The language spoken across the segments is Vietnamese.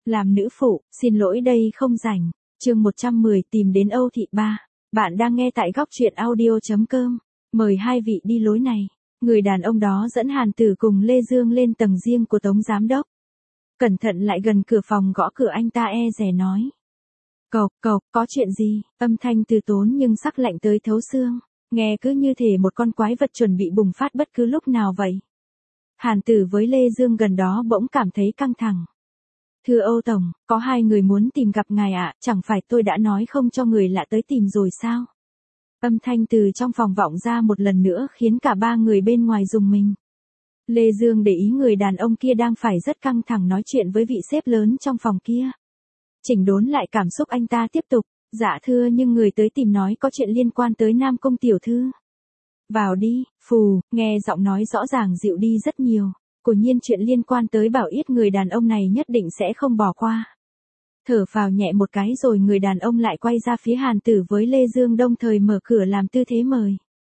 Làm nữ phụ, xin lỗi đây không rảnh. Chương 110 tìm đến Âu Thị Ba. Bạn đang nghe tại góc truyện audio.com. Mời hai vị đi lối này. Người đàn ông đó dẫn Hàn Tử cùng Lê Dương lên tầng riêng của Tống Giám Đốc. Cẩn thận lại gần cửa phòng gõ cửa, anh ta e dè nói. Cậu, có chuyện gì? Âm thanh từ tốn nhưng sắc lạnh tới thấu xương. Nghe cứ như thể một con quái vật chuẩn bị bùng phát bất cứ lúc nào vậy. Hàn Tử với Lê Dương gần đó bỗng cảm thấy căng thẳng. Thưa Âu Tổng, có hai người muốn tìm gặp ngài ạ, chẳng phải tôi đã nói không cho người lạ tới tìm rồi sao? Âm thanh từ trong phòng vọng ra một lần nữa khiến cả ba người bên ngoài rùng mình. Lê Dương để ý người đàn ông kia đang phải rất căng thẳng nói chuyện với vị sếp lớn trong phòng kia. Chỉnh đốn lại cảm xúc, anh ta tiếp tục. Dạ thưa, nhưng người tới tìm nói có chuyện liên quan tới Nam Cung tiểu thư. Vào đi. Phù, nghe giọng nói rõ ràng dịu đi rất nhiều. Quả nhiên chuyện liên quan tới Bảo Yết người đàn ông này nhất định sẽ không bỏ qua. Thở phào nhẹ một cái rồi người đàn ông lại quay ra phía Hàn Tử với Lê Dương đồng thời mở cửa làm tư thế mời.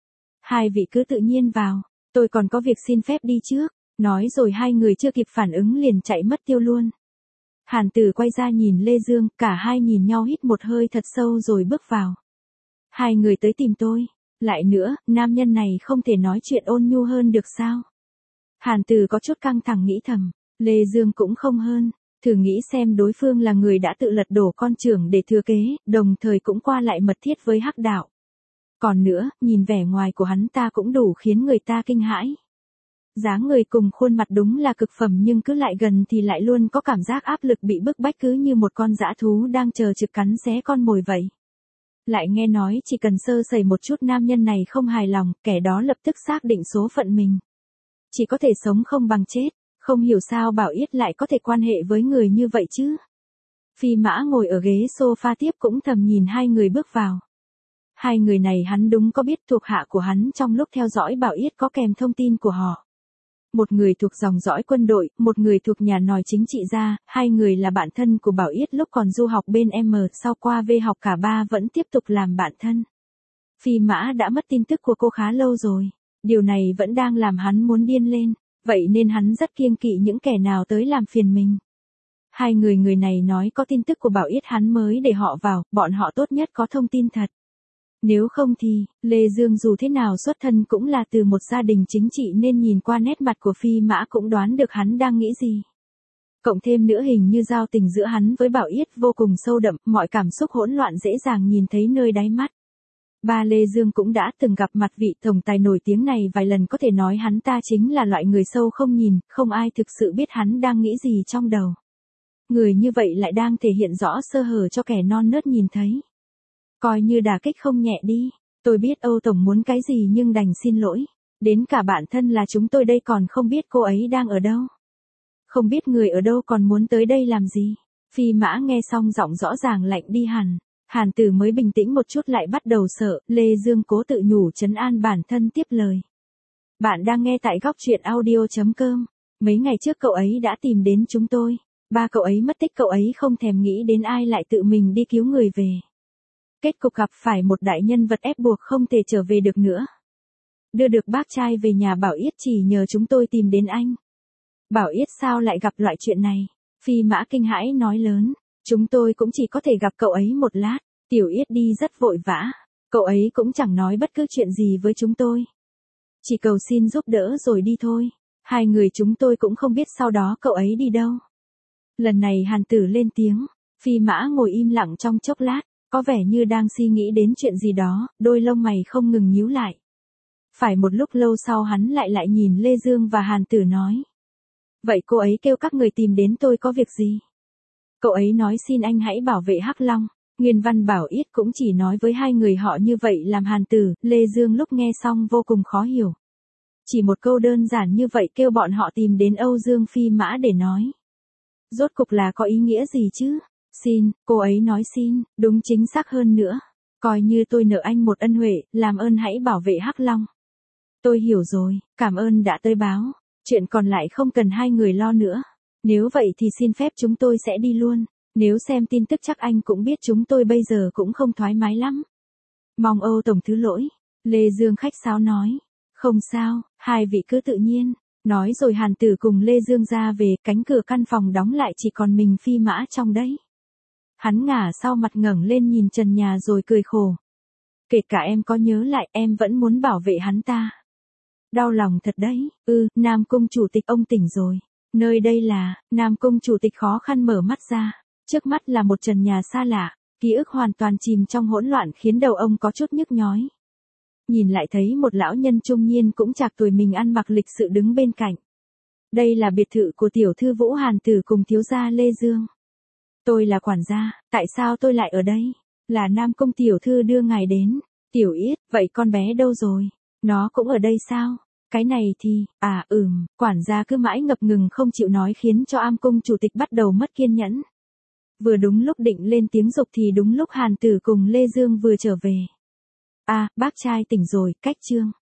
Hai vị cứ tự nhiên vào, tôi còn có việc xin phép đi trước. Nói rồi hai người chưa kịp phản ứng liền chạy mất tiêu luôn. Hàn Tử quay ra nhìn Lê Dương, cả hai nhìn nhau hít một hơi thật sâu rồi bước vào. Hai người tới tìm tôi. Lại nữa, nam nhân này không thể nói chuyện ôn nhu hơn được sao? Hàn Tử có chút căng thẳng nghĩ thầm, Lê Dương cũng không hơn, thử nghĩ xem đối phương là người đã tự lật đổ con trưởng để thừa kế, đồng thời cũng qua lại mật thiết với Hắc đạo. Còn nữa, nhìn vẻ ngoài của hắn ta cũng đủ khiến người ta kinh hãi. Dáng người cùng khuôn mặt đúng là cực phẩm nhưng cứ lại gần thì lại luôn có cảm giác áp lực bị bức bách cứ như một con dã thú đang chờ trực cắn xé con mồi vậy. Lại nghe nói chỉ cần sơ sẩy một chút nam nhân này không hài lòng, kẻ đó lập tức xác định số phận mình. Chỉ có thể sống không bằng chết, không hiểu sao Bảo Yết lại có thể quan hệ với người như vậy chứ. Phi Mã ngồi ở ghế sofa tiếp cũng thầm nhìn hai người bước vào. Hai người này hắn đúng có biết thuộc hạ của hắn trong lúc theo dõi Bảo Yết có kèm thông tin của họ. Một người thuộc dòng dõi quân đội, một người thuộc nhà nòi chính trị gia, hai người là bạn thân của Bảo Yết lúc còn du học bên M, sau qua V học cả ba vẫn tiếp tục làm bạn thân. Phi Mã đã mất tin tức của cô khá lâu rồi, điều này vẫn đang làm hắn muốn điên lên, vậy nên hắn rất kiêng kỵ những kẻ nào tới làm phiền mình. Hai người này nói có tin tức của Bảo Yết hắn mới để họ vào, bọn họ tốt nhất có thông tin thật. Nếu không thì, Lê Dương dù thế nào xuất thân cũng là từ một gia đình chính trị nên nhìn qua nét mặt của Phi Mã cũng đoán được hắn đang nghĩ gì. Cộng thêm nữa hình như giao tình giữa hắn với Bảo Yết vô cùng sâu đậm, mọi cảm xúc hỗn loạn dễ dàng nhìn thấy nơi đáy mắt. Ba Lê Dương cũng đã từng gặp mặt vị tổng tài nổi tiếng này vài lần, có thể nói hắn ta chính là loại người sâu không nhìn, không ai thực sự biết hắn đang nghĩ gì trong đầu. Người như vậy lại đang thể hiện rõ sơ hở cho kẻ non nớt nhìn thấy. Coi như đả kích không nhẹ đi, tôi biết Âu Tổng muốn cái gì nhưng đành xin lỗi, đến cả bạn thân là chúng tôi đây còn không biết cô ấy đang ở đâu. Không biết người ở đâu còn muốn tới đây làm gì. Phi Mã nghe xong giọng rõ ràng lạnh đi hẳn. Hàn Tử mới bình tĩnh một chút lại bắt đầu sợ, Lê Dương cố tự nhủ trấn an bản thân tiếp lời. Bạn đang nghe tại góc truyện audio.com. Mấy ngày trước cậu ấy đã tìm đến chúng tôi. Ba cậu ấy mất tích, cậu ấy không thèm nghĩ đến ai lại tự mình đi cứu người về. Kết cục gặp phải một đại nhân vật ép buộc không thể trở về được nữa. Đưa được bác trai về nhà Bảo Yết chỉ nhờ chúng tôi tìm đến anh. Bảo Yết sao lại gặp loại chuyện này? Phi Mã kinh hãi nói lớn. Chúng tôi cũng chỉ có thể gặp cậu ấy một lát. Tiểu Yết đi rất vội vã. Cậu ấy cũng chẳng nói bất cứ chuyện gì với chúng tôi. Chỉ cầu xin giúp đỡ rồi đi thôi. Hai người chúng tôi cũng không biết sau đó cậu ấy đi đâu. Lần này Hàn Tử lên tiếng. Phi Mã ngồi im lặng trong chốc lát. Có vẻ như đang suy nghĩ đến chuyện gì đó, đôi lông mày không ngừng nhíu lại. Phải một lúc lâu sau hắn lại nhìn Lê Dương và Hàn Tử nói. Vậy cô ấy kêu các người tìm đến tôi có việc gì? Cậu ấy nói xin anh hãy bảo vệ Hắc Long. Nguyên Văn Bảo Yết cũng chỉ nói với hai người họ như vậy làm Hàn Tử, Lê Dương lúc nghe xong vô cùng khó hiểu. Chỉ một câu đơn giản như vậy kêu bọn họ tìm đến Âu Dương Phi Mã để nói. Rốt cục là có ý nghĩa gì chứ? Xin, cô ấy nói xin, đúng chính xác hơn nữa. Coi như tôi nợ anh một ân huệ, làm ơn hãy bảo vệ Hắc Long. Tôi hiểu rồi, cảm ơn đã tới báo. Chuyện còn lại không cần hai người lo nữa. Nếu vậy thì xin phép chúng tôi sẽ đi luôn. Nếu xem tin tức chắc anh cũng biết chúng tôi bây giờ cũng không thoải mái lắm. Mong Âu Tổng thứ lỗi. Lê Dương khách sáo nói. Không sao, hai vị cứ tự nhiên. Nói rồi Hàn Tử cùng Lê Dương ra về, cánh cửa căn phòng đóng lại chỉ còn mình Phi Mã trong đấy. Hắn ngả sau mặt ngẩng lên nhìn trần nhà rồi cười khổ. Kể cả em có nhớ lại em vẫn muốn bảo vệ hắn ta. Đau lòng thật đấy, Nam Cung Chủ tịch ông tỉnh rồi. Nơi đây là, Nam Cung Chủ tịch khó khăn mở mắt ra. Trước mắt là một trần nhà xa lạ, ký ức hoàn toàn chìm trong hỗn loạn khiến đầu ông có chút nhức nhói. Nhìn lại thấy một lão nhân trung niên cũng chạc tuổi mình ăn mặc lịch sự đứng bên cạnh. Đây là biệt thự của tiểu thư Vũ Hàn Tử cùng thiếu gia Lê Dương. Tôi là quản gia, tại sao tôi lại ở đây? Là Nam Cung tiểu thư đưa ngài đến. Tiểu Yết, vậy con bé đâu rồi? Nó cũng ở đây sao? Cái này thì, quản gia cứ mãi ngập ngừng không chịu nói khiến cho Am Cung chủ tịch bắt đầu mất kiên nhẫn. Vừa đúng lúc định lên tiếng giục thì đúng lúc Hàn Tử cùng Lê Dương vừa trở về. Bác trai tỉnh rồi, cách chương.